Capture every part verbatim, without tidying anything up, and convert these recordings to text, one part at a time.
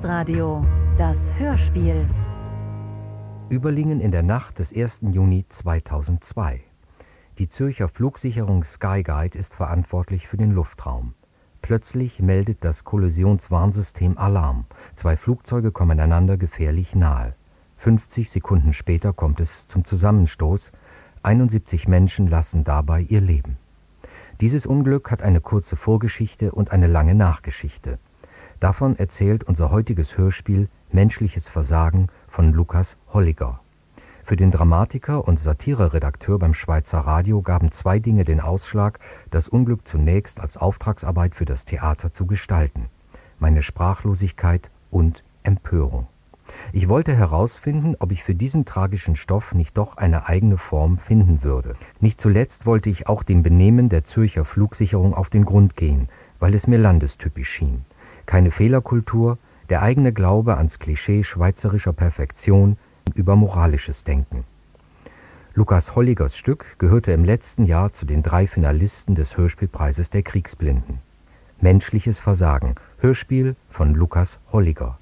Postradio, das Hörspiel. Überlingen in der Nacht des ersten Juni zweitausendzwei. Die Zürcher Flugsicherung Skyguide ist verantwortlich für den Luftraum. Plötzlich meldet das Kollisionswarnsystem Alarm. Zwei Flugzeuge kommen einander gefährlich nahe. fünfzig Sekunden später kommt es zum Zusammenstoß. einundsiebzig Menschen lassen dabei ihr Leben. Dieses Unglück hat eine kurze Vorgeschichte und eine lange Nachgeschichte. Davon erzählt unser heutiges Hörspiel Menschliches Versagen von Lukas Holliger. Für den Dramatiker und Satireredakteur beim Schweizer Radio gaben zwei Dinge den Ausschlag, das Unglück zunächst als Auftragsarbeit für das Theater zu gestalten: meine Sprachlosigkeit und Empörung. Ich wollte herausfinden, ob ich für diesen tragischen Stoff nicht doch eine eigene Form finden würde. Nicht zuletzt wollte ich auch dem Benehmen der Zürcher Flugsicherung auf den Grund gehen, weil es mir landestypisch schien. Keine Fehlerkultur, der eigene Glaube ans Klischee schweizerischer Perfektion über moralisches Denken. Lukas Holligers Stück gehörte im letzten Jahr zu den drei Finalisten des Hörspielpreises der Kriegsblinden. Menschliches Versagen, Hörspiel von Lukas Holliger.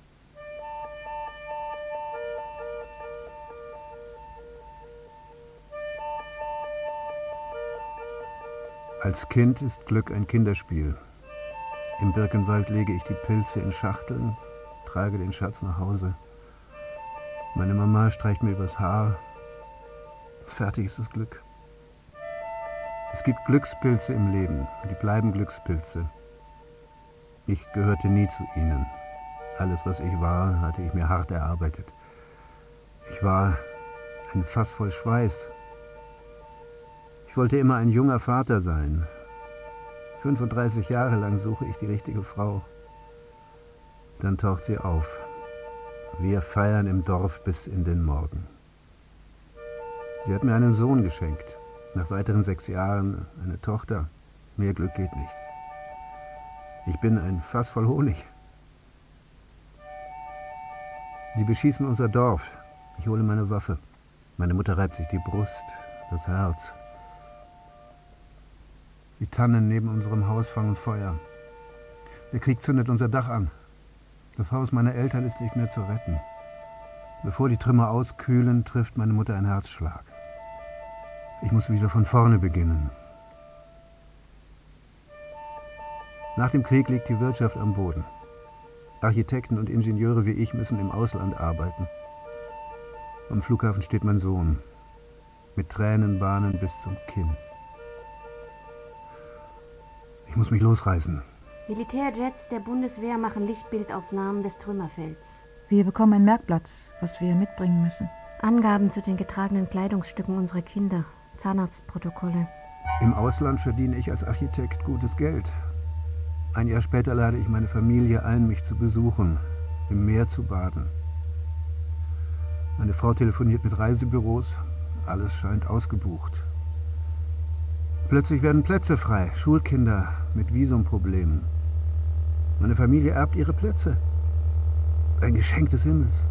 Als Kind ist Glück ein Kinderspiel. Im Birkenwald lege ich die Pilze in Schachteln, trage den Schatz nach Hause. Meine Mama streicht mir übers Haar. Fertig ist das Glück. Es gibt Glückspilze im Leben, die bleiben Glückspilze. Ich gehörte nie zu ihnen. Alles, was ich war, hatte ich mir hart erarbeitet. Ich war ein Fass voll Schweiß. Ich wollte immer ein junger Vater sein. fünfunddreißig Jahre lang suche ich die richtige Frau. Dann taucht sie auf. Wir feiern im Dorf bis in den Morgen. Sie hat mir einen Sohn geschenkt. Nach weiteren sechs Jahren eine Tochter. Mehr Glück geht nicht. Ich bin ein Fass voll Honig. Sie beschießen unser Dorf. Ich hole meine Waffe. Meine Mutter reibt sich die Brust, das Herz. Die Tannen neben unserem Haus fangen Feuer. Der Krieg zündet unser Dach an. Das Haus meiner Eltern ist nicht mehr zu retten. Bevor die Trümmer auskühlen, trifft meine Mutter einen Herzschlag. Ich muss wieder von vorne beginnen. Nach dem Krieg liegt die Wirtschaft am Boden. Architekten und Ingenieure wie ich müssen im Ausland arbeiten. Am Flughafen steht mein Sohn. Mit Tränenbahnen bis zum Kinn. Ich muss mich losreißen. Militärjets der Bundeswehr machen Lichtbildaufnahmen des Trümmerfelds. Wir bekommen ein Merkblatt, was wir mitbringen müssen. Angaben zu den getragenen Kleidungsstücken unserer Kinder, Zahnarztprotokolle. Im Ausland verdiene ich als Architekt gutes Geld. Ein Jahr später lade ich meine Familie ein, mich zu besuchen, im Meer zu baden. Meine Frau telefoniert mit Reisebüros, alles scheint ausgebucht. Plötzlich werden Plätze frei, Schulkinder mit Visumproblemen. Meine Familie erbt ihre Plätze. Ein Geschenk des Himmels.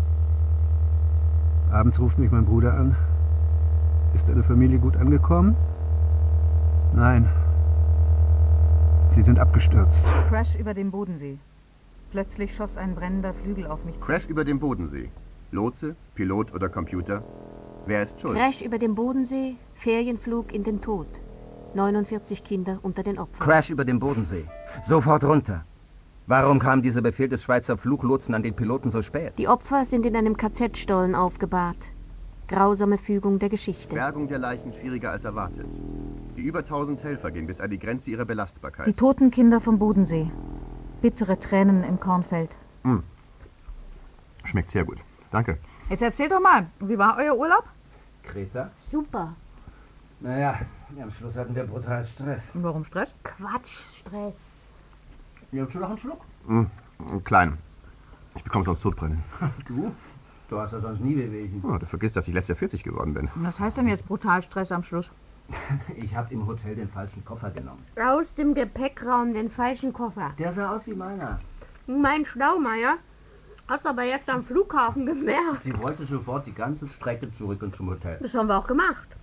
Abends ruft mich mein Bruder an. Ist deine Familie gut angekommen? Nein. Sie sind abgestürzt. Crash über dem Bodensee. Plötzlich schoss ein brennender Flügel auf mich zu. Crash über dem Bodensee. Lotse, Pilot oder Computer? Wer ist schuld? Crash über dem Bodensee, Ferienflug in den Tod. neunundvierzig Kinder unter den Opfern. Crash über dem Bodensee. Sofort runter. Warum kam dieser Befehl des Schweizer Fluglotsen an den Piloten so spät? Die Opfer sind in einem K Z-Stollen aufgebahrt. Grausame Fügung der Geschichte. Bergung der Leichen schwieriger als erwartet. Die über tausend Helfer gehen bis an die Grenze ihrer Belastbarkeit. Die toten Kinder vom Bodensee. Bittere Tränen im Kornfeld. Mm. Schmeckt sehr gut. Danke. Jetzt erzählt doch mal, wie war euer Urlaub? Kreta? Super. Naja, am Schluss hatten wir brutal Stress. Und warum Stress? Quatsch, Stress. Ihr habt schon noch einen Schluck? Mm. Klein. Ich bekomme sonst Sodbrennen. Du? Du hast ja sonst nie Wehwehchen. Oh, du vergisst, dass ich letztes Jahr vierzig geworden bin. Was heißt denn jetzt brutal Stress am Schluss? Ich habe im Hotel den falschen Koffer genommen. Aus dem Gepäckraum den falschen Koffer. Der sah aus wie meiner. Mein Schlaumeier hat's aber erst am Flughafen gemerkt. Sie wollte sofort die ganze Strecke zurück und zum Hotel. Das haben wir auch gemacht.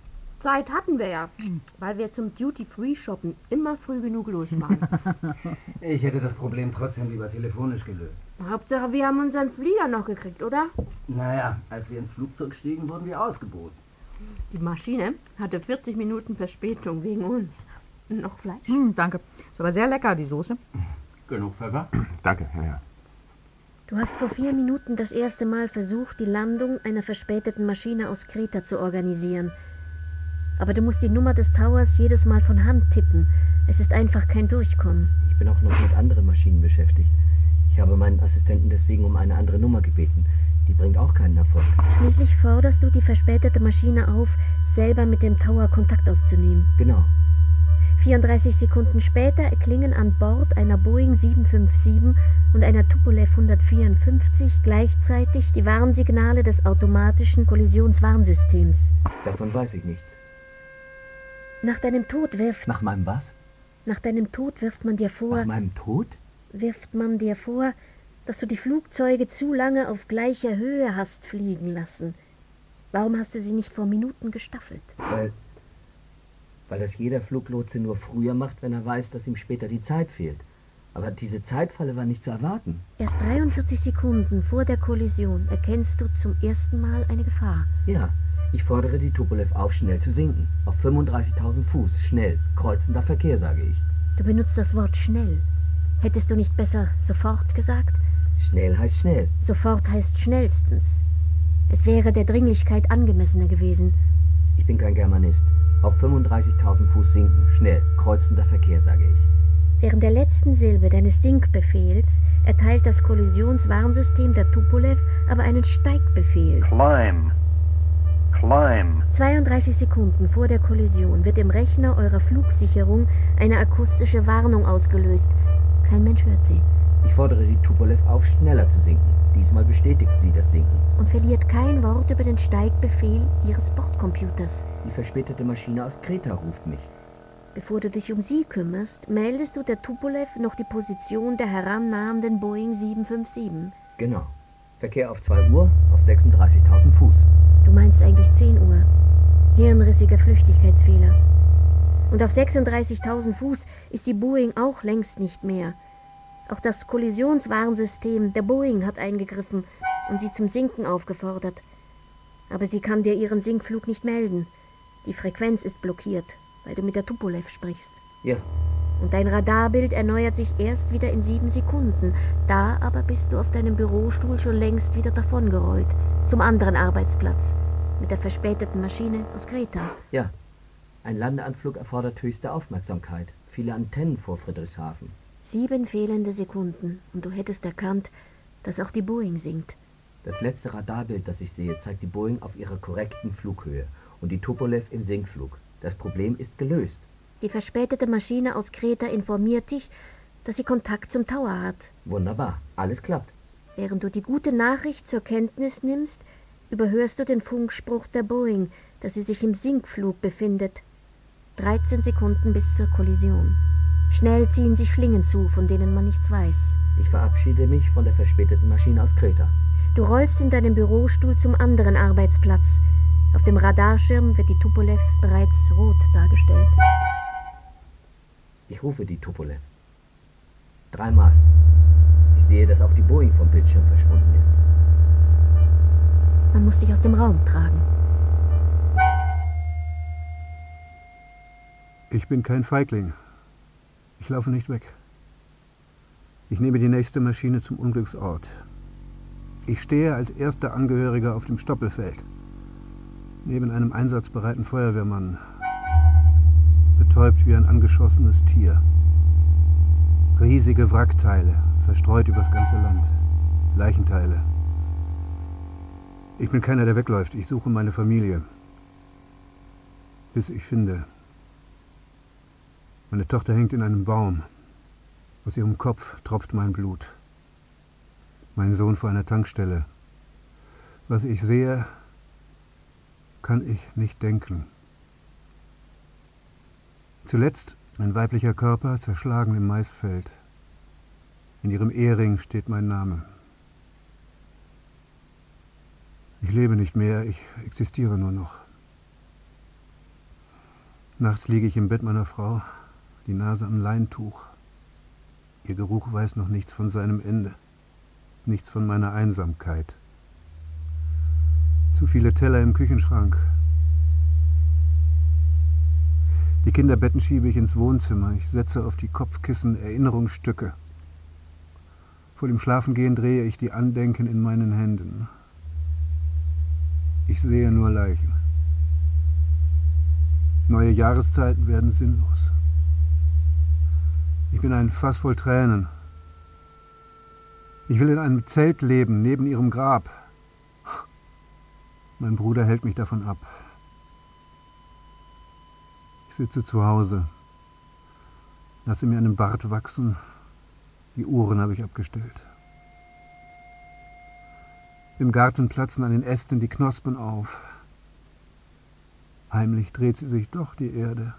Zeit hatten wir ja, weil wir zum Duty-Free-Shoppen immer früh genug los waren. Ich hätte das Problem trotzdem lieber telefonisch gelöst. Hauptsache, wir haben unseren Flieger noch gekriegt, oder? Naja, als wir ins Flugzeug stiegen, wurden wir ausgeboten. Die Maschine hatte vierzig Minuten Verspätung wegen uns. Noch Fleisch? Hm, danke. Ist aber sehr lecker, die Soße. Genug Pfeffer? Danke, ja, ja. Du hast vor vier Minuten das erste Mal versucht, die Landung einer verspäteten Maschine aus Kreta zu organisieren. Aber du musst die Nummer des Towers jedes Mal von Hand tippen. Es ist einfach kein Durchkommen. Ich bin auch noch mit anderen Maschinen beschäftigt. Ich habe meinen Assistenten deswegen um eine andere Nummer gebeten. Die bringt auch keinen Erfolg. Schließlich forderst du die verspätete Maschine auf, selber mit dem Tower Kontakt aufzunehmen. Genau. vierunddreißig Sekunden später erklingen an Bord einer Boeing sieben fünf sieben und einer Tupolev hundertvierundfünfzig gleichzeitig die Warnsignale des automatischen Kollisionswarnsystems. Davon weiß ich nichts. Nach deinem Tod wirft... Nach meinem was? Nach deinem Tod wirft man dir vor... Nach meinem Tod? Wirft man dir vor, dass du die Flugzeuge zu lange auf gleicher Höhe hast fliegen lassen. Warum hast du sie nicht vor Minuten gestaffelt? Weil... Weil das jeder Fluglotse nur früher macht, wenn er weiß, dass ihm später die Zeit fehlt. Aber diese Zeitfalle war nicht zu erwarten. Erst dreiundvierzig Sekunden vor der Kollision erkennst du zum ersten Mal eine Gefahr. Ja, ich fordere die Tupolev auf, schnell zu sinken. Auf fünfunddreißigtausend Fuß, schnell. Kreuzender Verkehr, sage ich. Du benutzt das Wort schnell. Hättest du nicht besser sofort gesagt? Schnell heißt schnell. Sofort heißt schnellstens. Es wäre der Dringlichkeit angemessener gewesen. Ich bin kein Germanist. Auf fünfunddreißigtausend Fuß sinken, schnell. Kreuzender Verkehr, sage ich. Während der letzten Silbe deines Sinkbefehls erteilt das Kollisionswarnsystem der Tupolev aber einen Steigbefehl. Climb. Climb. zweiunddreißig Sekunden vor der Kollision wird im Rechner eurer Flugsicherung eine akustische Warnung ausgelöst. Kein Mensch hört sie. Ich fordere die Tupolev auf, schneller zu sinken. Diesmal bestätigt sie das Sinken. Und verliert kein Wort über den Steigbefehl ihres Bordcomputers. Die verspätete Maschine aus Kreta ruft mich. Bevor du dich um sie kümmerst, meldest du der Tupolev noch die Position der herannahenden Boeing sieben fünf sieben. Genau. Verkehr auf zwei Uhr, auf sechsunddreißigtausend Fuß. Du meinst eigentlich zehn Uhr. Hirnrissiger Flüchtigkeitsfehler. Und auf sechsunddreißigtausend Fuß ist die Boeing auch längst nicht mehr. Auch das Kollisionswarnsystem der Boeing hat eingegriffen und sie zum Sinken aufgefordert. Aber sie kann dir ihren Sinkflug nicht melden. Die Frequenz ist blockiert, weil du mit der Tupolev sprichst. Ja. Und dein Radarbild erneuert sich erst wieder in sieben Sekunden. Da aber bist du auf deinem Bürostuhl schon längst wieder davongerollt. Zum anderen Arbeitsplatz. Mit der verspäteten Maschine aus Kreta. Ja. Ein Landeanflug erfordert höchste Aufmerksamkeit. Viele Antennen vor Friedrichshafen. Sieben fehlende Sekunden und du hättest erkannt, dass auch die Boeing sinkt. Das letzte Radarbild, das ich sehe, zeigt die Boeing auf ihrer korrekten Flughöhe und die Tupolev im Sinkflug. Das Problem ist gelöst. Die verspätete Maschine aus Kreta informiert dich, dass sie Kontakt zum Tower hat. Wunderbar, alles klappt. Während du die gute Nachricht zur Kenntnis nimmst, überhörst du den Funkspruch der Boeing, dass sie sich im Sinkflug befindet. dreizehn Sekunden bis zur Kollision. Schnell ziehen sich Schlingen zu, von denen man nichts weiß. Ich verabschiede mich von der verspäteten Maschine aus Kreta. Du rollst in deinem Bürostuhl zum anderen Arbeitsplatz. Auf dem Radarschirm wird die Tupolev bereits rot dargestellt. Ich rufe die Tupolev. Dreimal. Ich sehe, dass auch die Boeing vom Bildschirm verschwunden ist. Man muss dich aus dem Raum tragen. Ich bin kein Feigling. Ich laufe nicht weg. Ich nehme die nächste Maschine zum Unglücksort. Ich stehe als erster Angehöriger auf dem Stoppelfeld. Neben einem einsatzbereiten Feuerwehrmann. Betäubt wie ein angeschossenes Tier. Riesige Wrackteile, verstreut übers ganze Land. Leichenteile. Ich bin keiner, der wegläuft. Ich suche meine Familie. Bis ich finde. Meine Tochter hängt in einem Baum. Aus ihrem Kopf tropft mein Blut. Mein Sohn vor einer Tankstelle. Was ich sehe, kann ich nicht denken. Zuletzt ein weiblicher Körper, zerschlagen im Maisfeld. In ihrem Ehering steht mein Name. Ich lebe nicht mehr, ich existiere nur noch. Nachts liege ich im Bett meiner Frau, die Nase am Leintuch. Ihr Geruch weiß noch nichts von seinem Ende, nichts von meiner Einsamkeit. Zu viele Teller im Küchenschrank. Die Kinderbetten schiebe ich ins Wohnzimmer. Ich setze auf die Kopfkissen Erinnerungsstücke. Vor dem Schlafengehen drehe ich die Andenken in meinen Händen. Ich sehe nur Leichen. Neue Jahreszeiten werden sinnlos. Ich bin ein Fass voll Tränen. Ich will in einem Zelt leben, neben ihrem Grab. Mein Bruder hält mich davon ab. Ich sitze zu Hause, lasse mir einen Bart wachsen. Die Uhren habe ich abgestellt. Im Garten platzen an den Ästen die Knospen auf. Heimlich dreht sie sich doch, die Erde.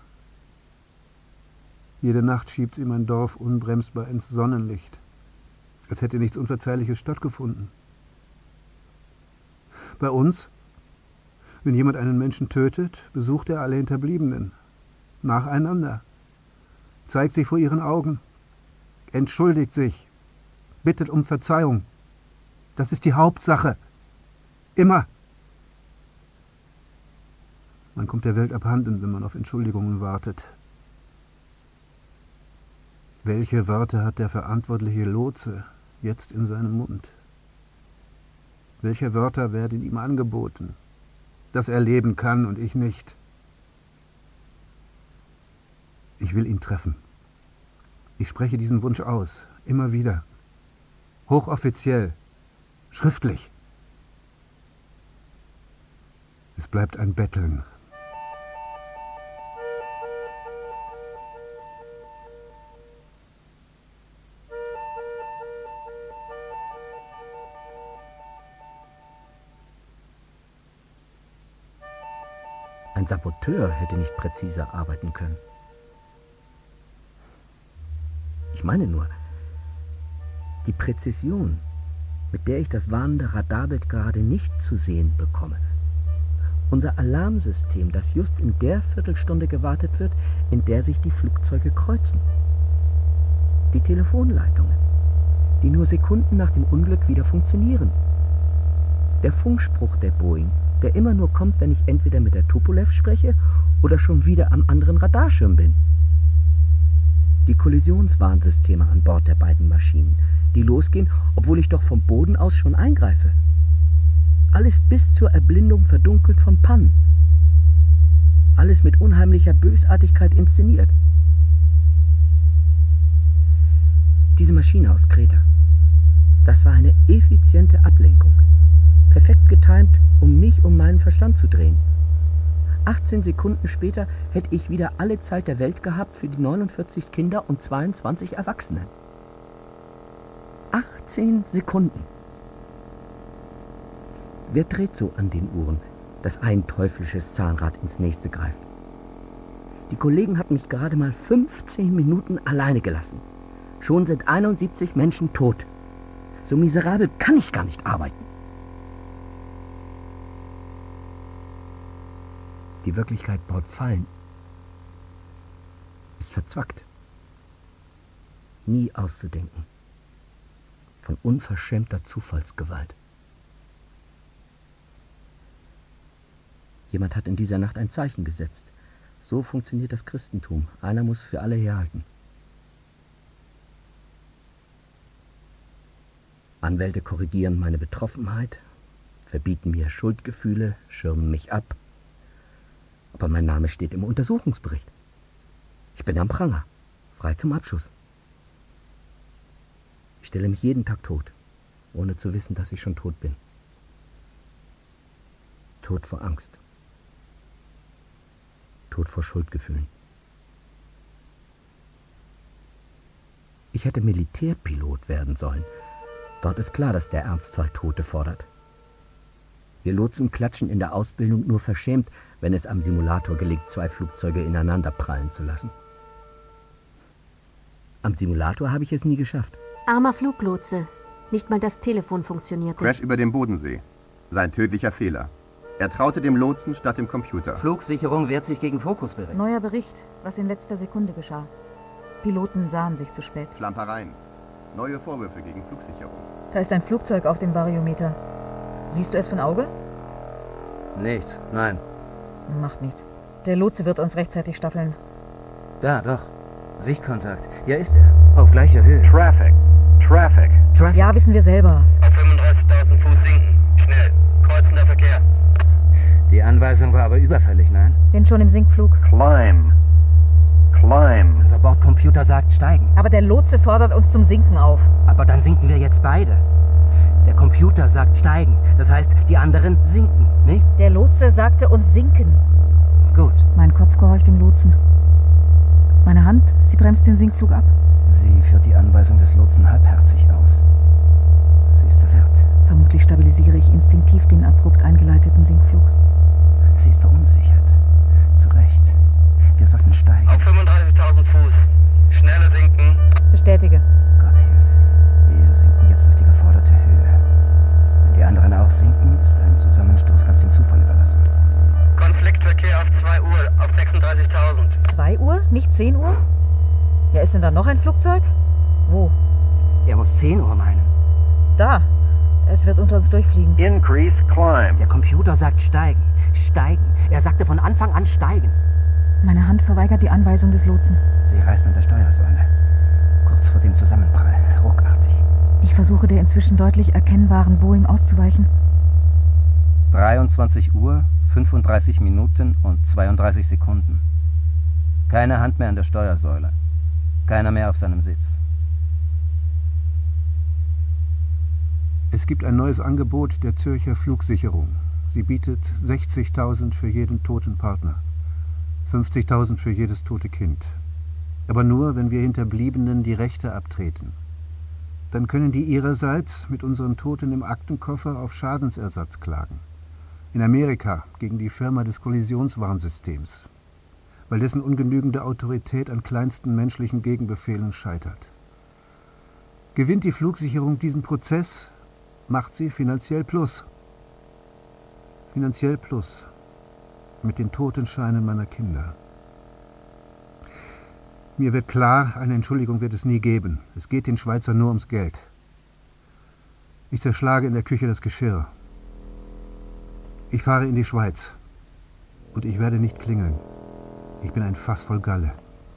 Jede Nacht schiebt sie mein Dorf unbremsbar ins Sonnenlicht, als hätte nichts Unverzeihliches stattgefunden. Bei uns, wenn jemand einen Menschen tötet, besucht er alle Hinterbliebenen, nacheinander, zeigt sich vor ihren Augen, entschuldigt sich, bittet um Verzeihung. Das ist die Hauptsache. Immer. Man kommt der Welt abhanden, wenn man auf Entschuldigungen wartet. Welche Wörter hat der verantwortliche Lotse jetzt in seinem Mund? Welche Wörter werden ihm angeboten, dass er leben kann und ich nicht? Ich will ihn treffen. Ich spreche diesen Wunsch aus, immer wieder. Hochoffiziell, schriftlich. Es bleibt ein Betteln. Ein Saboteur hätte nicht präziser arbeiten können. Ich meine nur, die Präzision, mit der ich das warnende Radarbild gerade nicht zu sehen bekomme. Unser Alarmsystem, das just in der Viertelstunde gewartet wird, in der sich die Flugzeuge kreuzen. Die Telefonleitungen, die nur Sekunden nach dem Unglück wieder funktionieren. Der Funkspruch der Boeing, der immer nur kommt, wenn ich entweder mit der Tupolev spreche oder schon wieder am anderen Radarschirm bin. Die Kollisionswarnsysteme an Bord der beiden Maschinen, die losgehen, obwohl ich doch vom Boden aus schon eingreife. Alles bis zur Erblindung verdunkelt von Pannen. Alles mit unheimlicher Bösartigkeit inszeniert. Diese Maschine aus Kreta, das war eine effiziente Ablenkung. Perfekt getimt, um mich um meinen Verstand zu drehen. achtzehn Sekunden später hätte ich wieder alle Zeit der Welt gehabt für die neunundvierzig Kinder und zweiundzwanzig Erwachsenen. achtzehn Sekunden. Wer dreht so an den Uhren, dass ein teuflisches Zahnrad ins nächste greift? Die Kollegen hatten mich gerade mal fünfzehn Minuten alleine gelassen. Schon sind einundsiebzig Menschen tot. So miserabel kann ich gar nicht arbeiten. Die Wirklichkeit baut Fallen, ist verzwackt, nie auszudenken, von unverschämter Zufallsgewalt. Jemand hat in dieser Nacht ein Zeichen gesetzt. So funktioniert das Christentum. Einer muss für alle herhalten. Anwälte korrigieren meine Betroffenheit, verbieten mir Schuldgefühle, schirmen mich ab. Aber mein Name steht im Untersuchungsbericht. Ich bin am Pranger, frei zum Abschuss. Ich stelle mich jeden Tag tot, ohne zu wissen, dass ich schon tot bin. Tot vor Angst. Tot vor Schuldgefühlen. Ich hätte Militärpilot werden sollen. Dort ist klar, dass der Ernstfall Tote fordert. Wir Lotsen klatschen in der Ausbildung nur verschämt, wenn es am Simulator gelingt, zwei Flugzeuge ineinander prallen zu lassen. Am Simulator habe ich es nie geschafft. Armer Fluglotse. Nicht mal das Telefon funktionierte. Crash über dem Bodensee. Sein tödlicher Fehler. Er traute dem Lotsen statt dem Computer. Flugsicherung wehrt sich gegen Fokusbericht. Neuer Bericht, was in letzter Sekunde geschah. Piloten sahen sich zu spät. Schlampereien. Neue Vorwürfe gegen Flugsicherung. Da ist ein Flugzeug auf dem Variometer. Siehst du es von Auge? Nichts, nein. Macht nichts. Der Lotse wird uns rechtzeitig staffeln. Da, doch. Sichtkontakt. Hier ist er. Auf gleicher Höhe. Traffic. Traffic. Traffic. Ja, wissen wir selber. Auf fünfunddreißigtausend Fuß sinken. Schnell. Kreuzender Verkehr. Die Anweisung war aber überfällig, nein? Bin schon im Sinkflug. Climb. Climb. Unser Bordcomputer sagt steigen. Aber der Lotse fordert uns zum Sinken auf. Aber dann sinken wir jetzt beide. Der Computer sagt steigen. Das heißt, die anderen sinken, nicht? Der Lotse sagte uns sinken. Gut. Mein Kopf gehorcht dem Lotsen. Meine Hand, sie bremst den Sinkflug ab. Sie führt die Anweisung des Lotsen halbherzig aus. Sie ist verwirrt. Vermutlich stabilisiere ich instinktiv den abrupt eingeleiteten Sinkflug. Sie ist verunsichert. Zu Recht. Wir sollten steigen. Auf fünfunddreißigtausend Fuß. Schneller sinken. Bestätige. Gott hilf. Wir sinken jetzt auf die geforderte Höhe. Wenn die anderen auch sinken, ist ein Zusammenstoß ganz dem Zufall überlassen. Konfliktverkehr auf zwei Uhr, auf sechsunddreißigtausend. Zwei Uhr? Nicht zehn Uhr? Ja, ist denn da noch ein Flugzeug? Wo? Er muss zehn Uhr meinen. Da. Es wird unter uns durchfliegen. Increase climb. Der Computer sagt steigen. Steigen. Er sagte von Anfang an steigen. Meine Hand verweigert die Anweisung des Lotsen. Sie reißt an der Steuersäule. Kurz vor dem Zusammenprall. Ruckartig. Ich versuche der inzwischen deutlich erkennbaren Boeing auszuweichen. dreiundzwanzig Uhr, fünfunddreißig Minuten und zweiunddreißig Sekunden. Keine Hand mehr an der Steuersäule. Keiner mehr auf seinem Sitz. Es gibt ein neues Angebot der Zürcher Flugsicherung. Sie bietet sechzigtausend für jeden toten Partner, fünfzigtausend für jedes tote Kind. Aber nur, wenn wir Hinterbliebenen die Rechte abtreten. Dann können die ihrerseits mit unseren Toten im Aktenkoffer auf Schadensersatz klagen. In Amerika gegen die Firma des Kollisionswarnsystems, weil dessen ungenügende Autorität an kleinsten menschlichen Gegenbefehlen scheitert. Gewinnt die Flugsicherung diesen Prozess, macht sie finanziell Plus. Finanziell Plus. Mit den Totenscheinen meiner Kinder. Mir wird klar, eine Entschuldigung wird es nie geben. Es geht den Schweizer nur ums Geld. Ich zerschlage in der Küche das Geschirr. Ich fahre in die Schweiz. Und ich werde nicht klingeln. Ich bin ein Fass voll Galle.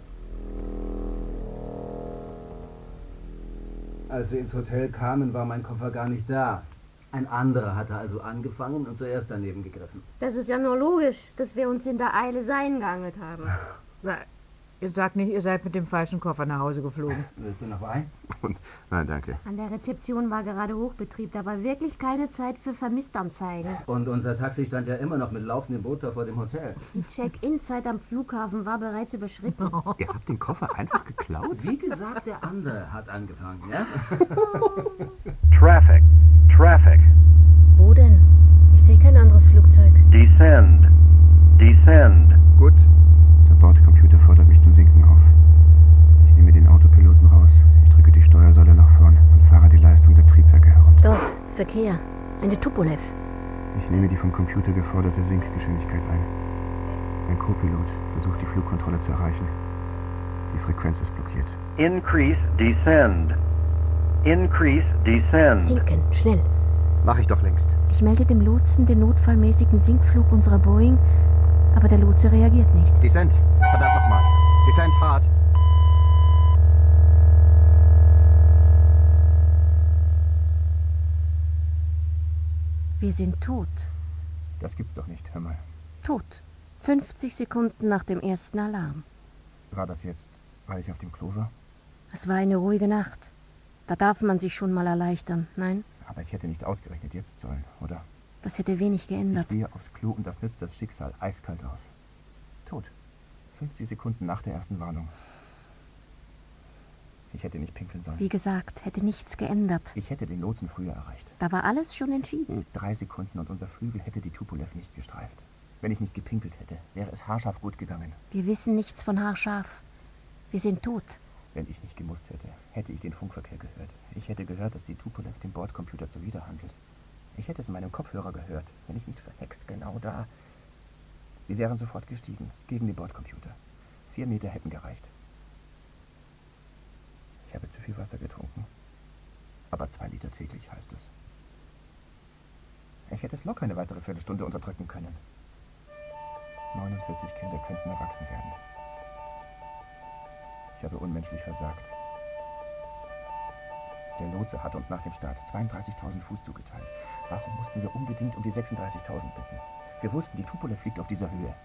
Als wir ins Hotel kamen, war mein Koffer gar nicht da. Ein anderer hatte also angefangen und zuerst daneben gegriffen. Das ist ja nur logisch, dass wir uns in der Eile sein geangelt haben. Na, ihr sagt nicht, ihr seid mit dem falschen Koffer nach Hause geflogen. Willst du noch Wein? Nein, danke. An der Rezeption war gerade Hochbetrieb, da war wirklich keine Zeit für Vermisstanzeigen. Und unser Taxi stand ja immer noch mit laufendem Boot da vor dem Hotel. Die Check-in-Zeit am Flughafen war bereits überschritten. Ihr habt den Koffer einfach geklaut? Wie gesagt, der andere hat angefangen, ja? Traffic. Traffic. Wo denn? Ich sehe kein anderes Flugzeug. Descend. Descend. Gut. Der Bordcomputer fordert mich zum Sinken auf. Ich nehme den Autopiloten raus. Ich drücke die Steuersäule nach vorn und fahre die Leistung der Triebwerke herunter. Dort, Verkehr. Eine Tupolev. Ich nehme die vom Computer geforderte Sinkgeschwindigkeit ein. Ein Co-Pilot versucht, die Flugkontrolle zu erreichen. Die Frequenz ist blockiert. Increase descend. Increase descend. Sinken, schnell. Mach ich doch längst. Ich melde dem Lotsen den notfallmäßigen Sinkflug unserer Boeing, aber der Lotse reagiert nicht. Descent. Verdammt nochmal. Descent hart. Wir sind tot. Das gibt's doch nicht, hör mal. Tot. fünfzig Sekunden nach dem ersten Alarm. War das jetzt, weil ich auf dem Klo war? Es war eine ruhige Nacht. Da darf man sich schon mal erleichtern, nein? Aber ich hätte nicht ausgerechnet jetzt sollen, oder? Das hätte wenig Ich geändert. gehe aufs Klo und das nützt das Schicksal eiskalt aus. Tot. fünfzig Sekunden nach der ersten Warnung. Ich hätte nicht pinkeln sollen. Wie gesagt, hätte nichts geändert. Ich hätte den Lotsen früher erreicht. Da war alles schon entschieden. Drei Sekunden und unser Flügel hätte die Tupolev nicht gestreift. Wenn ich nicht gepinkelt hätte, wäre es haarscharf gut gegangen. Wir wissen nichts von haarscharf. Wir sind tot. Wenn ich nicht gemusst hätte, hätte ich den Funkverkehr gehört. Ich hätte gehört, dass die Tupolev dem Bordcomputer zuwiderhandelt. Ich hätte es in meinem Kopfhörer gehört, wenn ich nicht verhext genau da. Wir wären sofort gestiegen, gegen den Bordcomputer. Vier Meter hätten gereicht. Ich habe zu viel Wasser getrunken. Aber zwei Liter täglich heißt es. Ich hätte es locker eine weitere Viertelstunde unterdrücken können. neunundvierzig Kinder könnten erwachsen werden. Ich habe unmenschlich versagt. Der Lotse hat uns nach dem Start zweiunddreißigtausend Fuß zugeteilt. Warum mussten wir unbedingt um die sechsunddreißigtausend bitten? Wir wussten, die Tupolev fliegt auf dieser Höhe.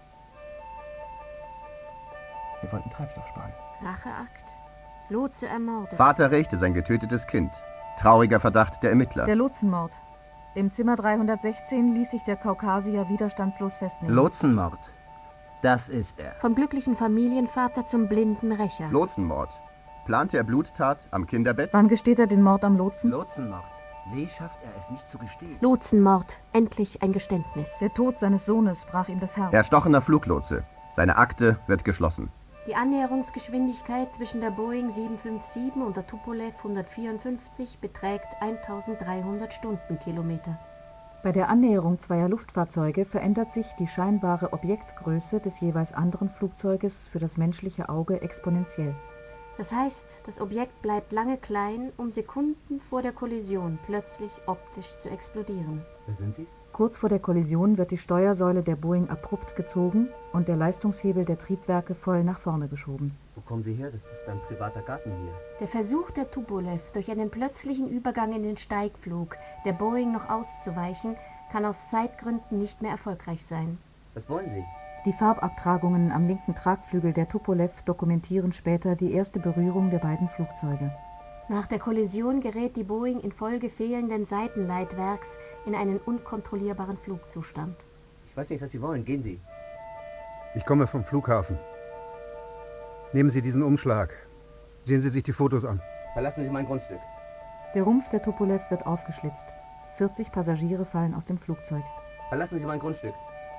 Wir wollten Treibstoff sparen. Racheakt. Lotse ermordet. Vater rächte sein getötetes Kind. Trauriger Verdacht der Ermittler. Der Lotsenmord. Im Zimmer dreihundertsechzehn ließ sich der Kaukasier widerstandslos festnehmen. Lotsenmord. Das ist er. Vom glücklichen Familienvater zum blinden Rächer. Lotsenmord. Plante er Bluttat am Kinderbett? Wann gesteht er den Mord am Lotsen? Lotsenmord. Wie schafft er es nicht zu gestehen? Lotsenmord. Endlich ein Geständnis. Der Tod seines Sohnes brach ihm das Herz. Erstochener Fluglotse. Seine Akte wird geschlossen. Die Annäherungsgeschwindigkeit zwischen der Boeing sieben fünf sieben und der Tupolev hundertvierundfünfzig beträgt eintausenddreihundert Stundenkilometer. Bei der Annäherung zweier Luftfahrzeuge verändert sich die scheinbare Objektgröße des jeweils anderen Flugzeuges für das menschliche Auge exponentiell. Das heißt, das Objekt bleibt lange klein, um Sekunden vor der Kollision plötzlich optisch zu explodieren. Wer sind Sie? Kurz vor der Kollision wird die Steuersäule der Boeing abrupt gezogen und der Leistungshebel der Triebwerke voll nach vorne geschoben. Wo kommen Sie her? Das ist ein privater Garten hier. Der Versuch der Tupolev, durch einen plötzlichen Übergang in den Steigflug der Boeing noch auszuweichen, kann aus Zeitgründen nicht mehr erfolgreich sein. Was wollen Sie? Die Farbabtragungen am linken Tragflügel der Tupolev dokumentieren später die erste Berührung der beiden Flugzeuge. Nach der Kollision gerät die Boeing infolge fehlenden Seitenleitwerks in einen unkontrollierbaren Flugzustand. Ich weiß nicht, was Sie wollen. Gehen Sie. Ich komme vom Flughafen. Nehmen Sie diesen Umschlag. Sehen Sie sich die Fotos an. Verlassen Sie mein Grundstück. Der Rumpf der Tupolev wird aufgeschlitzt. vierzig Passagiere fallen aus dem Flugzeug. Verlassen Sie mein Grundstück.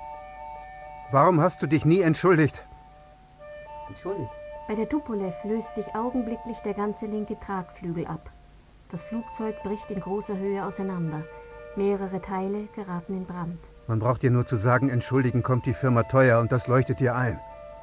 Warum hast du dich nie entschuldigt? Entschuldigt? Bei der Tupolev löst sich augenblicklich der ganze linke Tragflügel ab. Das Flugzeug bricht in großer Höhe auseinander. Mehrere Teile geraten in Brand. Man braucht dir nur zu sagen, entschuldigen kommt die Firma teuer und das leuchtet dir ein.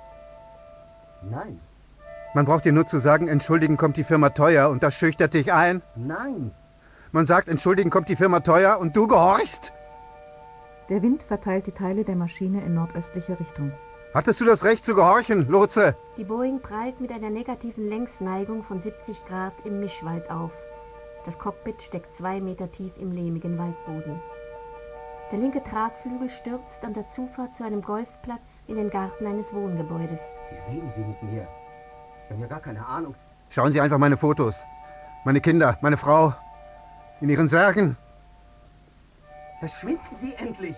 Nein. Man braucht dir nur zu sagen, entschuldigen kommt die Firma teuer und das schüchtert dich ein. Nein. Man sagt, entschuldigen kommt die Firma teuer und du gehorchst. Der Wind verteilt die Teile der Maschine in nordöstliche Richtung. Hattest du das Recht zu gehorchen, Lotse? Die Boeing prallt mit einer negativen Längsneigung von siebzig Grad im Mischwald auf. Das Cockpit steckt zwei Meter tief im lehmigen Waldboden. Der linke Tragflügel stürzt an der Zufahrt zu einem Golfplatz in den Garten eines Wohngebäudes. Wie reden Sie mit mir? Sie haben ja gar keine Ahnung. Schauen Sie einfach meine Fotos. Meine Kinder, meine Frau. In ihren Särgen. Verschwinden Sie endlich!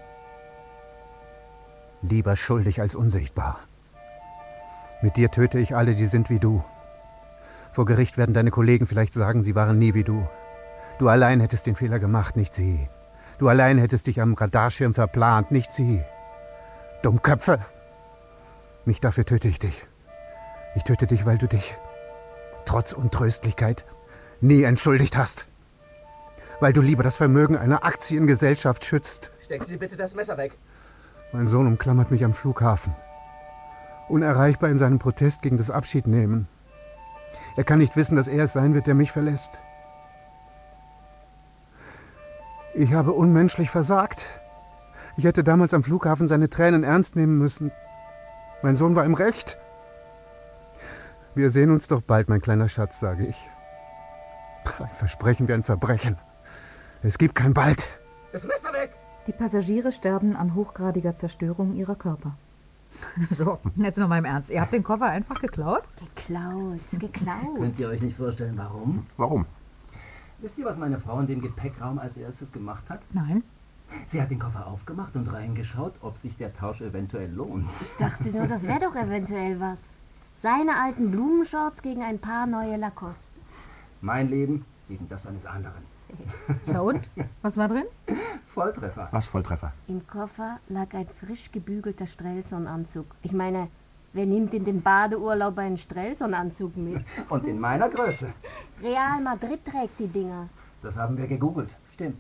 Lieber schuldig als unsichtbar. Mit dir töte ich alle, die sind wie du. Vor Gericht werden deine Kollegen vielleicht sagen, sie waren nie wie du. Du allein hättest den Fehler gemacht, nicht sie. Du allein hättest dich am Radarschirm verplant, nicht sie. Dummköpfe! Nicht dafür töte ich dich. Ich töte dich, weil du dich, trotz Untröstlichkeit, nie entschuldigt hast. Weil du lieber das Vermögen einer Aktiengesellschaft schützt. Stecken Sie bitte das Messer weg. Mein Sohn umklammert mich am Flughafen. Unerreichbar in seinem Protest gegen das Abschiednehmen. Er kann nicht wissen, dass er es sein wird, der mich verlässt. Ich habe unmenschlich versagt. Ich hätte damals am Flughafen seine Tränen ernst nehmen müssen. Mein Sohn war im Recht. Wir sehen uns doch bald, mein kleiner Schatz, sage ich. Ein Versprechen wie ein Verbrechen. Es gibt kein Bald. Das Messer weg! Die Passagiere sterben an hochgradiger Zerstörung ihrer Körper. So, jetzt noch mal im Ernst. Ihr habt den Koffer einfach geklaut? Geklaut, geklaut. Könnt ihr euch nicht vorstellen, warum? Warum? Wisst ihr, was meine Frau in den Gepäckraum als erstes gemacht hat? Nein. Sie hat den Koffer aufgemacht und reingeschaut, ob sich der Tausch eventuell lohnt. Ich dachte nur, das wäre doch eventuell was. Seine alten Blumenshorts gegen ein paar neue Lacoste. Mein Leben gegen das eines anderen. Ja und? Was war drin? Volltreffer. Was Volltreffer? Im Koffer lag ein frisch gebügelter Strelson-Anzug. Ich meine, wer nimmt in den Badeurlaub einen Strelson-Anzug mit? Und in meiner Größe. Real Madrid trägt die Dinger. Das haben wir gegoogelt. Stimmt.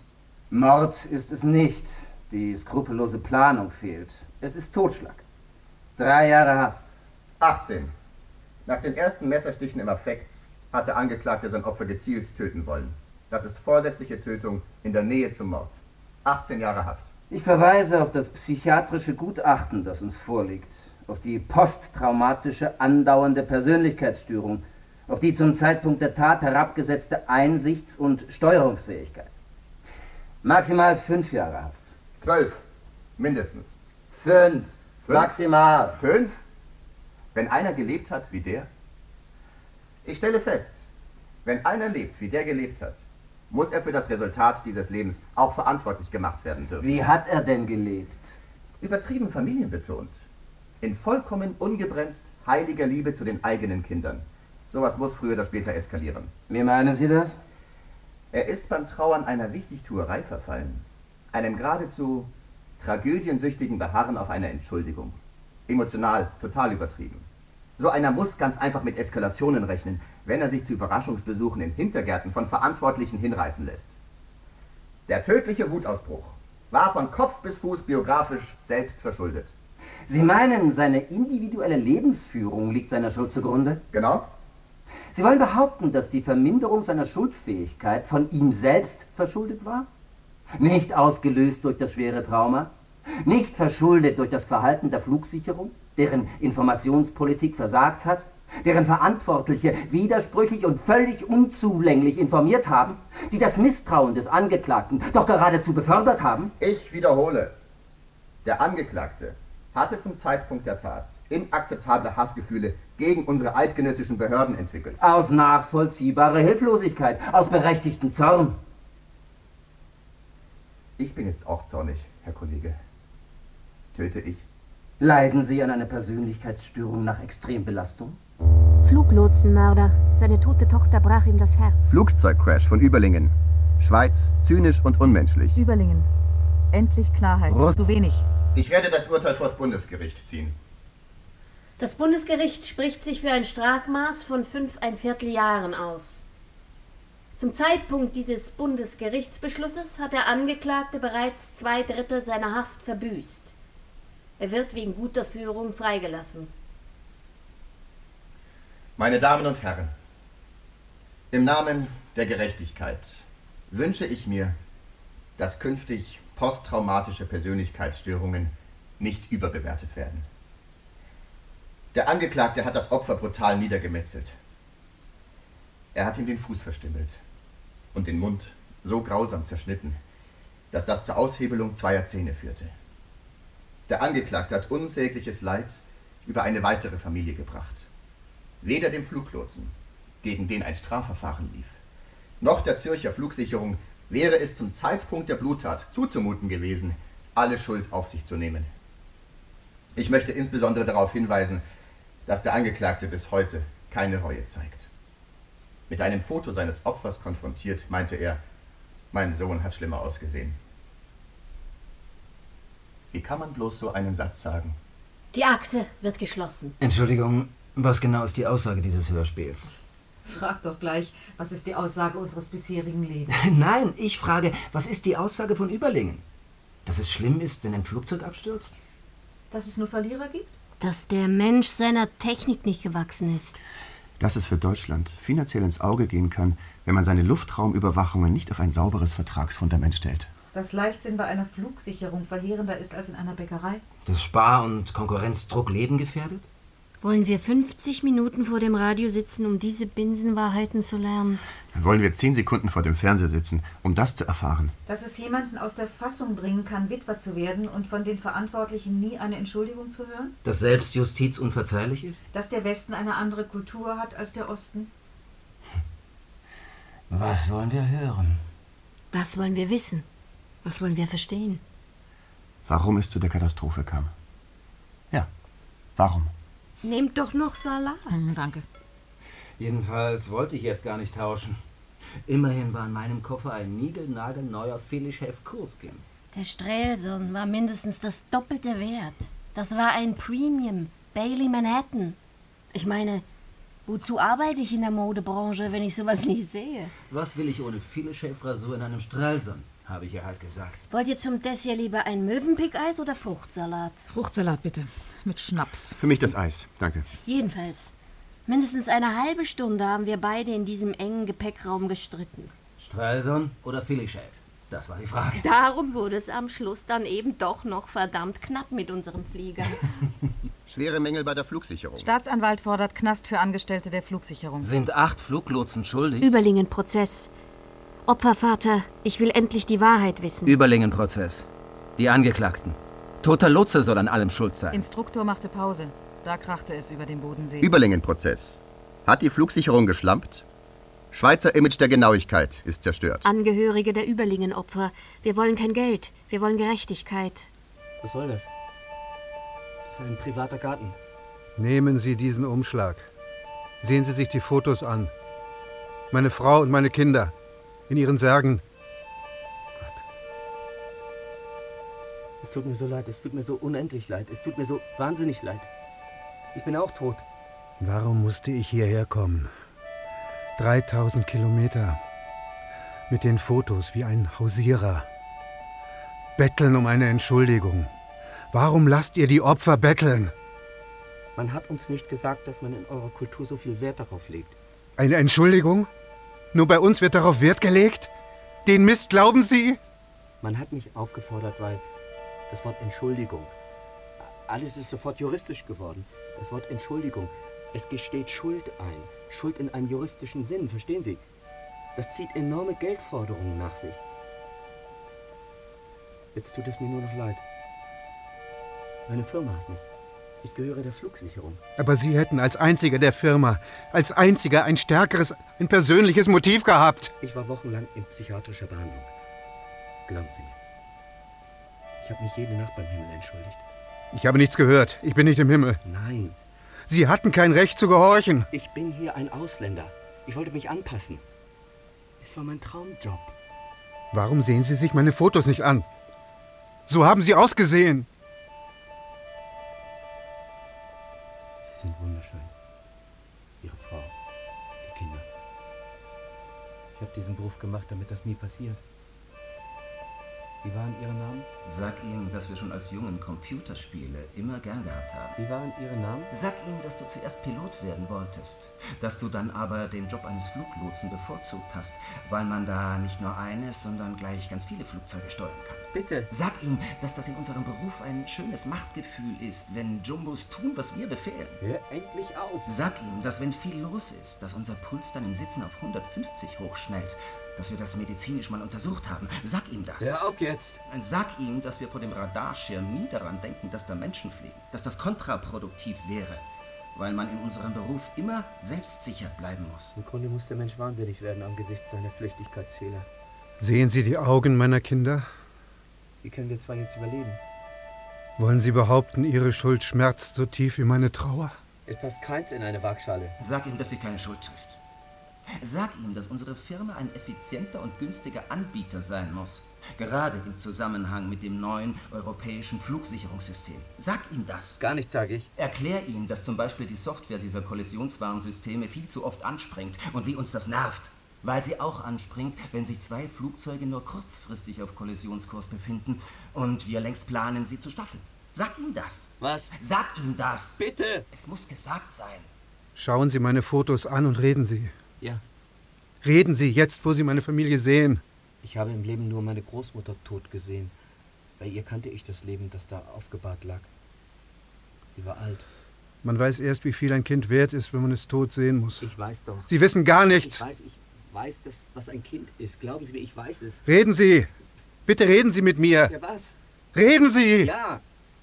Mord ist es nicht. Die skrupellose Planung fehlt. Es ist Totschlag. Drei Jahre Haft. achtzehn. Nach den ersten Messerstichen im Affekt hat der Angeklagte sein Opfer gezielt töten wollen. Das ist vorsätzliche Tötung in der Nähe zum Mord. achtzehn Jahre Haft. Ich verweise auf das psychiatrische Gutachten, das uns vorliegt. Auf die posttraumatische andauernde Persönlichkeitsstörung. Auf die zum Zeitpunkt der Tat herabgesetzte Einsichts- und Steuerungsfähigkeit. Maximal fünf Jahre Haft. Zwölf. Mindestens. Fünf. Fünf? Maximal. Fünf? Wenn einer gelebt hat wie der? Ich stelle fest, wenn einer lebt, wie der gelebt hat, muss er für das Resultat dieses Lebens auch verantwortlich gemacht werden dürfen. Wie hat er denn gelebt? Übertrieben familienbetont. In vollkommen ungebremst heiliger Liebe zu den eigenen Kindern. Sowas muss früher oder später eskalieren. Wie meinen Sie das? Er ist beim Trauern einer Wichtigtuerei verfallen. Einem geradezu tragödiensüchtigen Beharren auf eine Entschuldigung. Emotional total übertrieben. So einer muss ganz einfach mit Eskalationen rechnen, wenn er sich zu Überraschungsbesuchen in Hintergärten von Verantwortlichen hinreißen lässt. Der tödliche Wutausbruch war von Kopf bis Fuß biografisch selbst verschuldet. Sie meinen, seine individuelle Lebensführung liegt seiner Schuld zugrunde? Genau. Sie wollen behaupten, dass die Verminderung seiner Schuldfähigkeit von ihm selbst verschuldet war? Nicht ausgelöst durch das schwere Trauma? Nicht verschuldet durch das Verhalten der Flugsicherung, deren Informationspolitik versagt hat, deren Verantwortliche widersprüchlich und völlig unzulänglich informiert haben, die das Misstrauen des Angeklagten doch geradezu befördert haben? Ich wiederhole, der Angeklagte hatte zum Zeitpunkt der Tat inakzeptable Hassgefühle gegen unsere eidgenössischen Behörden entwickelt. Aus nachvollziehbarer Hilflosigkeit, aus berechtigtem Zorn. Ich bin jetzt auch zornig, Herr Kollege. Töte ich? Leiden Sie an einer Persönlichkeitsstörung nach Extrembelastung? Fluglotsenmörder. Seine tote Tochter brach ihm das Herz. Flugzeugcrash von Überlingen. Schweiz, zynisch und unmenschlich. Überlingen. Endlich Klarheit. Rost- Zu wenig. Ich werde das Urteil vors Bundesgericht ziehen. Das Bundesgericht spricht sich für ein Strafmaß von fünf ein Viertel Jahren aus. Zum Zeitpunkt dieses Bundesgerichtsbeschlusses hat der Angeklagte bereits zwei Drittel seiner Haft verbüßt. Er wird wegen guter Führung freigelassen. Meine Damen und Herren, im Namen der Gerechtigkeit wünsche ich mir, dass künftig posttraumatische Persönlichkeitsstörungen nicht überbewertet werden. Der Angeklagte hat das Opfer brutal niedergemetzelt. Er hat ihm den Fuß verstümmelt und den Mund so grausam zerschnitten, dass das zur Aushebelung zweier Zähne führte. Der Angeklagte hat unsägliches Leid über eine weitere Familie gebracht. Weder dem Fluglotsen, gegen den ein Strafverfahren lief, noch der Zürcher Flugsicherung wäre es zum Zeitpunkt der Bluttat zuzumuten gewesen, alle Schuld auf sich zu nehmen. Ich möchte insbesondere darauf hinweisen, dass der Angeklagte bis heute keine Reue zeigt. Mit einem Foto seines Opfers konfrontiert, meinte er, mein Sohn hat schlimmer ausgesehen. Wie kann man bloß so einen Satz sagen? Die Akte wird geschlossen. Entschuldigung, was genau ist die Aussage dieses Hörspiels? Frag doch gleich, was ist die Aussage unseres bisherigen Lebens? Nein, ich frage, was ist die Aussage von Überlingen? Dass es schlimm ist, wenn ein Flugzeug abstürzt? Dass es nur Verlierer gibt? Dass der Mensch seiner Technik nicht gewachsen ist. Dass es für Deutschland finanziell ins Auge gehen kann, wenn man seine Luftraumüberwachungen nicht auf ein sauberes Vertragsfundament stellt. Dass Leichtsinn bei einer Flugsicherung verheerender ist als in einer Bäckerei? Dass Spar- und Konkurrenzdruck Leben gefährdet? Wollen wir fünfzig Minuten vor dem Radio sitzen, um diese Binsenwahrheiten zu lernen? Dann wollen wir zehn Sekunden vor dem Fernseher sitzen, um das zu erfahren. Dass es jemanden aus der Fassung bringen kann, Witwer zu werden und von den Verantwortlichen nie eine Entschuldigung zu hören? Dass Selbstjustiz unverzeihlich ist? Dass der Westen eine andere Kultur hat als der Osten? Was wollen wir hören? Was wollen wir wissen? Was wollen wir verstehen? Warum es zu der Katastrophe kam. Ja, warum? Nehmt doch noch Salat. Hm, danke. Jedenfalls wollte ich erst gar nicht tauschen. Immerhin war in meinem Koffer ein niegelnagelneuer Philischef Coolskin. Der Strelson war mindestens das Doppelte wert. Das war ein Premium, Bailey Manhattan. Ich meine, wozu arbeite ich in der Modebranche, wenn ich sowas nie sehe? Was will ich ohne Philischef-Rasur in einem Strelson? habe ich ihr halt gesagt. Wollt ihr zum Dessert lieber ein Möwenpickeis oder Fruchtsalat? Fruchtsalat bitte, mit Schnaps. Für mich das Eis, danke. Jedenfalls, mindestens eine halbe Stunde haben wir beide in diesem engen Gepäckraum gestritten. Strelson oder Philly-Chef? Das war die Frage. Darum wurde es am Schluss dann eben doch noch verdammt knapp mit unserem Flieger. Schwere Mängel bei der Flugsicherung. Staatsanwalt fordert Knast für Angestellte der Flugsicherung. Sind acht Fluglotsen schuldig? Überlingen-Prozess. Opfervater, ich will endlich die Wahrheit wissen. Überlingen-Prozess. Die Angeklagten. Toter Lotse soll an allem schuld sein. Instruktor machte Pause. Da krachte es über den Bodensee. Überlingen-Prozess. Hat die Flugsicherung geschlampt? Schweizer Image der Genauigkeit ist zerstört. Angehörige der Überlingen-Opfer. Wir wollen kein Geld. Wir wollen Gerechtigkeit. Was soll das? Das ist ein privater Garten. Nehmen Sie diesen Umschlag. Sehen Sie sich die Fotos an. Meine Frau und meine Kinder. In ihren Särgen. Gott. Es tut mir so leid. Es tut mir so unendlich leid. Es tut mir so wahnsinnig leid. Ich bin auch tot. Warum musste ich hierher kommen? dreitausend Kilometer. Mit den Fotos wie ein Hausierer. Betteln um eine Entschuldigung. Warum lasst ihr die Opfer betteln? Man hat uns nicht gesagt, dass man in eurer Kultur so viel Wert darauf legt. Eine Entschuldigung? Nur bei uns wird darauf Wert gelegt? Den Mist glauben Sie? Man hat mich aufgefordert, weil das Wort Entschuldigung. Alles ist sofort juristisch geworden. Das Wort Entschuldigung. Es gesteht Schuld ein. Schuld in einem juristischen Sinn, verstehen Sie? Das zieht enorme Geldforderungen nach sich. Jetzt tut es mir nur noch leid. Meine Firma hat mich. Ich gehöre der Flugsicherung. Aber Sie hätten als einziger der Firma, als einziger ein stärkeres, ein persönliches Motiv gehabt. Ich war wochenlang in psychiatrischer Behandlung. Glauben Sie mir. Ich habe mich jede Nacht beim Himmel entschuldigt. Ich habe nichts gehört. Ich bin nicht im Himmel. Nein. Sie hatten kein Recht zu gehorchen. Ich bin hier ein Ausländer. Ich wollte mich anpassen. Es war mein Traumjob. Warum sehen Sie sich meine Fotos nicht an? So haben Sie ausgesehen. Sie sind wunderschön. Ihre Frau, die Kinder. Ich habe diesen Beruf gemacht, damit das nie passiert. Wie waren Ihre Namen? Sag ihm, dass wir schon als Jungen Computerspiele immer gern gehabt haben. Wie waren Ihre Namen? Sag ihm, dass du zuerst Pilot werden wolltest, dass du dann aber den Job eines Fluglotsen bevorzugt hast, weil man da nicht nur eines, sondern gleich ganz viele Flugzeuge steuern kann. Bitte. Sag ihm, dass das in unserem Beruf ein schönes Machtgefühl ist, wenn Jumbos tun, was wir befehlen. Hör endlich auf. Sag ihm, dass wenn viel los ist, dass unser Puls dann im Sitzen auf hundertfünfzig hochschnellt, dass wir das medizinisch mal untersucht haben. Sag ihm das. Hör auf jetzt. Sag ihm, dass wir vor dem Radarschirm nie daran denken, dass da Menschen fliegen, dass das kontraproduktiv wäre, weil man in unserem Beruf immer selbstsicher bleiben muss. Im Grunde muss der Mensch wahnsinnig werden angesichts seiner Flüchtigkeitsfehler. Sehen Sie die Augen meiner Kinder? Wie können wir zwei jetzt überleben? Wollen Sie behaupten, Ihre Schuld schmerzt so tief wie meine Trauer? Es passt keins in eine Waagschale. Sag ihm, dass sie keine Schuld trifft. Sag ihm, dass unsere Firma ein effizienter und günstiger Anbieter sein muss. Gerade im Zusammenhang mit dem neuen europäischen Flugsicherungssystem. Sag ihm das. Gar nichts, sage ich. Erklär ihm, dass zum Beispiel die Software dieser Kollisionswarnsysteme viel zu oft anspringt und wie uns das nervt. Weil sie auch anspringt, wenn sich zwei Flugzeuge nur kurzfristig auf Kollisionskurs befinden und wir längst planen, sie zu staffeln. Sag ihm das. Was? Sag ihm das. Bitte. Es muss gesagt sein. Schauen Sie meine Fotos an und reden Sie. Ja. Reden Sie jetzt, wo Sie meine Familie sehen. Ich habe im Leben nur meine Großmutter tot gesehen. Bei ihr kannte ich das Leben, das da aufgebahrt lag. Sie war alt. Man weiß erst, wie viel ein Kind wert ist, wenn man es tot sehen muss. Ich weiß doch. Sie wissen gar nichts. Ich weiß, ich weiß, das, was ein Kind ist. Glauben Sie mir, ich weiß es. Reden Sie. Bitte reden Sie mit mir. Ja, was? Reden Sie. Ja.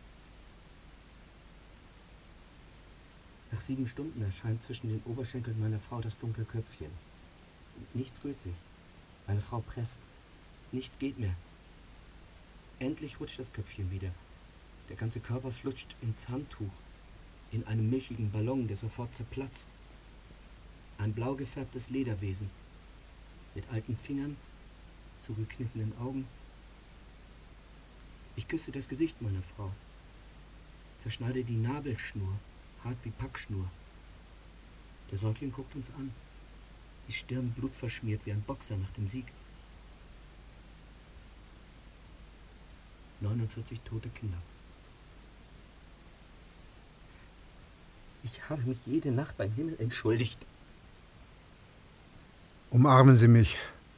Nach sieben Stunden erscheint zwischen den Oberschenkeln meiner Frau das dunkle Köpfchen. Nichts rührt sich. Meine Frau presst. Nichts geht mehr. Endlich rutscht das Köpfchen wieder. Der ganze Körper flutscht ins Handtuch. In einem milchigen Ballon, der sofort zerplatzt. Ein blau gefärbtes Lederwesen. Mit alten Fingern, zugekniffenen Augen. Ich küsse das Gesicht meiner Frau. Zerschneide die Nabelschnur, hart wie Packschnur. Der Säugling guckt uns an. Die Stirn blutverschmiert wie ein Boxer nach dem Sieg. neunundvierzig tote Kinder. Ich habe mich jede Nacht beim Himmel entschuldigt. Umarmen Sie mich.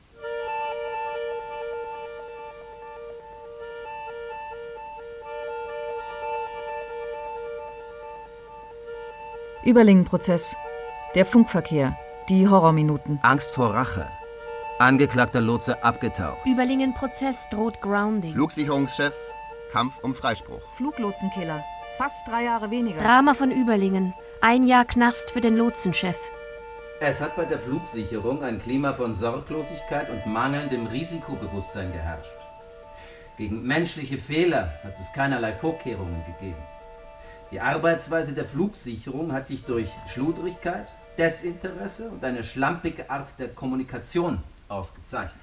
Überlingen-Prozess. Der Funkverkehr. Die Horrorminuten. Angst vor Rache. Angeklagter Lotse abgetaucht. Überlingen-Prozess droht Grounding. Flugsicherungschef, Kampf um Freispruch. Fluglotsenkiller. Fast drei Jahre weniger. Drama von Überlingen. Ein Jahr Knast für den Lotsenchef. Es hat bei der Flugsicherung ein Klima von Sorglosigkeit und mangelndem Risikobewusstsein geherrscht. Gegen menschliche Fehler hat es keinerlei Vorkehrungen gegeben. Die Arbeitsweise der Flugsicherung hat sich durch Schludrigkeit, Desinteresse und eine schlampige Art der Kommunikation ausgezeichnet.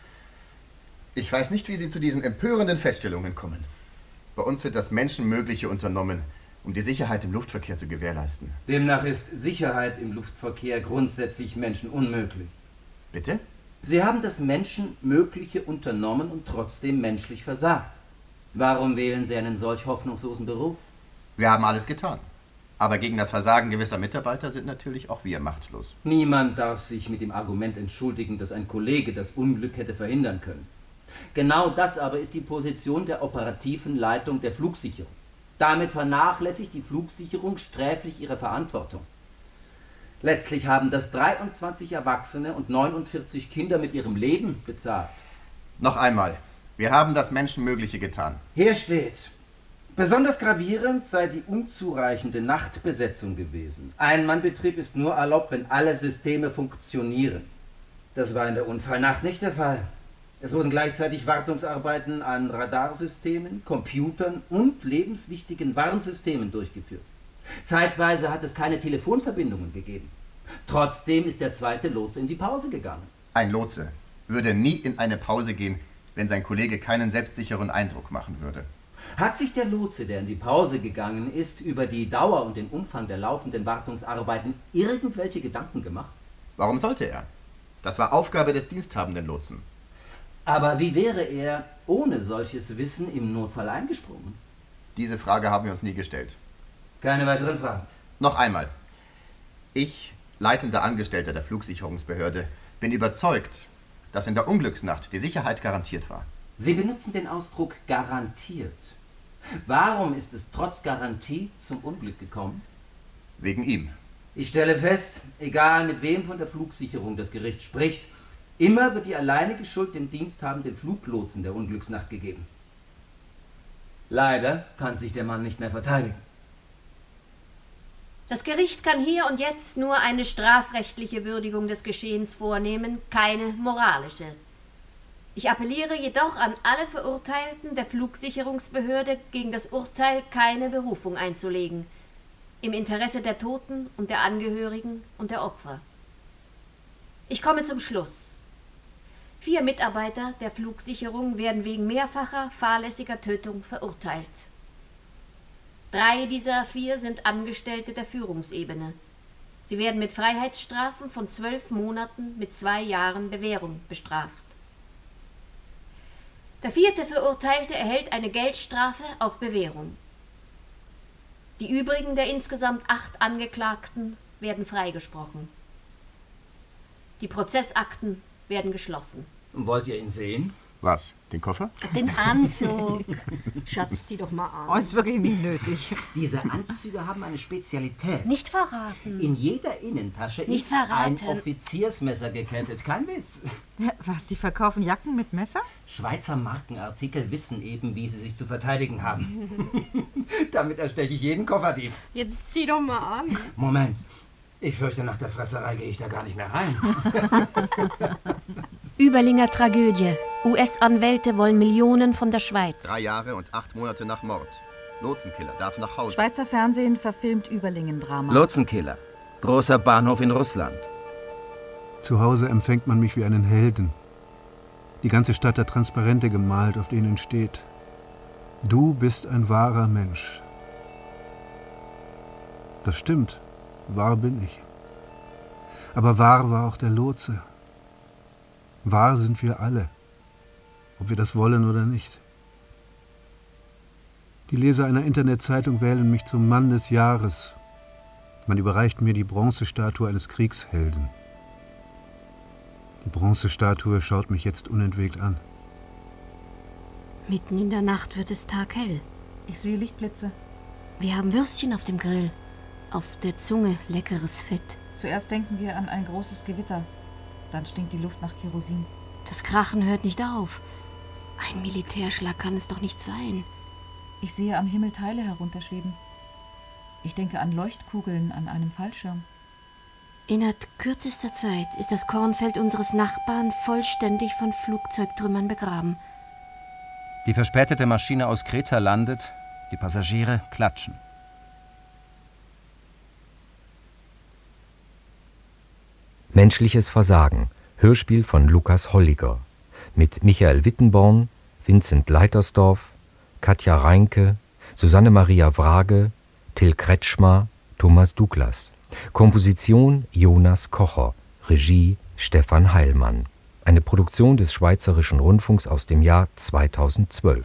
Ich weiß nicht, wie Sie zu diesen empörenden Feststellungen kommen. Bei uns wird das Menschenmögliche unternommen, um die Sicherheit im Luftverkehr zu gewährleisten. Demnach ist Sicherheit im Luftverkehr grundsätzlich menschenunmöglich. Bitte? Sie haben das Menschenmögliche unternommen und trotzdem menschlich versagt. Warum wählen Sie einen solch hoffnungslosen Beruf? Wir haben alles getan. Aber gegen das Versagen gewisser Mitarbeiter sind natürlich auch wir machtlos. Niemand darf sich mit dem Argument entschuldigen, dass ein Kollege das Unglück hätte verhindern können. Genau das aber ist die Position der operativen Leitung der Flugsicherung. Damit vernachlässigt die Flugsicherung sträflich ihre Verantwortung. Letztlich haben das dreiundzwanzig Erwachsene und neunundvierzig Kinder mit ihrem Leben bezahlt. Noch einmal, wir haben das Menschenmögliche getan. Hier steht: Besonders gravierend sei die unzureichende Nachtbesetzung gewesen. Ein-Mann-Betrieb ist nur erlaubt, wenn alle Systeme funktionieren. Das war in der Unfallnacht nicht der Fall. Es wurden gleichzeitig Wartungsarbeiten an Radarsystemen, Computern und lebenswichtigen Warnsystemen durchgeführt. Zeitweise hat es keine Telefonverbindungen gegeben. Trotzdem ist der zweite Lotse in die Pause gegangen. Ein Lotse würde nie in eine Pause gehen, wenn sein Kollege keinen selbstsicheren Eindruck machen würde. Hat sich der Lotse, der in die Pause gegangen ist, über die Dauer und den Umfang der laufenden Wartungsarbeiten irgendwelche Gedanken gemacht? Warum sollte er? Das war Aufgabe des diensthabenden Lotsen. Aber wie wäre er ohne solches Wissen im Notfall eingesprungen? Diese Frage haben wir uns nie gestellt. Keine weiteren Fragen. Noch einmal. Ich, leitender Angestellter der Flugsicherungsbehörde, bin überzeugt, dass in der Unglücksnacht die Sicherheit garantiert war. Sie benutzen den Ausdruck garantiert. Warum ist es trotz Garantie zum Unglück gekommen? Wegen ihm. Ich stelle fest, egal mit wem von der Flugsicherung das Gericht spricht, immer wird die alleinige Schuld dem diensthabenden Fluglotsen der Unglücksnacht gegeben. Leider kann sich der Mann nicht mehr verteidigen. Das Gericht kann hier und jetzt nur eine strafrechtliche Würdigung des Geschehens vornehmen, keine moralische. Ich appelliere jedoch an alle Verurteilten der Flugsicherungsbehörde, gegen das Urteil keine Berufung einzulegen, im Interesse der Toten und der Angehörigen und der Opfer. Ich komme zum Schluss. Vier Mitarbeiter der Flugsicherung werden wegen mehrfacher fahrlässiger Tötung verurteilt. Drei dieser vier sind Angestellte der Führungsebene. Sie werden mit Freiheitsstrafen von zwölf Monaten mit zwei Jahren Bewährung bestraft. Der vierte Verurteilte erhält eine Geldstrafe auf Bewährung. Die übrigen der insgesamt acht Angeklagten werden freigesprochen. Die Prozessakten werden geschlossen. Wollt ihr ihn sehen? Was? Den Koffer? Den Anzug. Schatz, zieh doch mal an. Oh, ist wirklich nicht nötig. Diese Anzüge haben eine Spezialität. Nicht verraten. In jeder Innentasche Nicht ist verraten. ein Offiziersmesser gekettet. Kein Witz. Was, die verkaufen Jacken mit Messer? Schweizer Markenartikel wissen eben, wie sie sich zu verteidigen haben. Damit ersteche ich jeden Kofferdieb. Jetzt zieh doch mal an. Moment. Ich fürchte, nach der Fresserei gehe ich da gar nicht mehr rein. Überlinger Tragödie. U S-Anwälte wollen Millionen von der Schweiz. Drei Jahre und acht Monate nach Mord. Lotsenkiller darf nach Hause. Schweizer Fernsehen verfilmt Überlingen-Drama. Lotsenkiller. Großer Bahnhof in Russland. Zu Hause empfängt man mich wie einen Helden. Die ganze Stadt hat Transparente gemalt, auf denen steht: Du bist ein wahrer Mensch. Das stimmt. Wahr bin ich. Aber wahr war auch der Lotse. Wahr sind wir alle, ob wir das wollen oder nicht. Die Leser einer Internetzeitung wählen mich zum Mann des Jahres. Man überreicht mir die Bronzestatue eines Kriegshelden. Die Bronzestatue schaut mich jetzt unentwegt an. Mitten in der Nacht wird es taghell. Ich sehe Lichtblitze. Wir haben Würstchen auf dem Grill. Auf der Zunge leckeres Fett. Zuerst denken wir an ein großes Gewitter. Dann stinkt die Luft nach Kerosin. Das Krachen hört nicht auf. Ein Militärschlag kann es doch nicht sein. Ich sehe am Himmel Teile herunterschweben. Ich denke an Leuchtkugeln an einem Fallschirm. Innerhalb kürzester Zeit ist das Kornfeld unseres Nachbarn vollständig von Flugzeugtrümmern begraben. Die verspätete Maschine aus Kreta landet, die Passagiere klatschen. Menschliches Versagen, Hörspiel von Lukas Holliger, mit Michael Wittenborn, Vincent Leitersdorf, Katja Reinke, Susanne Maria Wrage, Till Kretschmer, Thomas Douglas. Komposition Jonas Kocher, Regie Stefan Heilmann. Eine Produktion des Schweizerischen Rundfunks aus dem Jahr zweitausendzwölf.